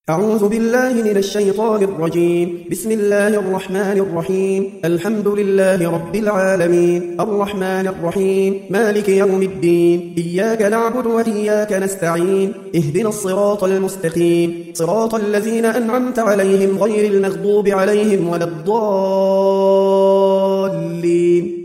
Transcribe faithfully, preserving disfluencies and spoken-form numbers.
أعوذ بالله من الشيطان الرجيم. بسم الله الرحمن الرحيم. الحمد لله رب العالمين، الرحمن الرحيم، مالك يوم الدين، إياك نعبد وإياك نستعين، اهدنا الصراط المستقيم، صراط الذين أنعمت عليهم غير المغضوب عليهم ولا الضالين.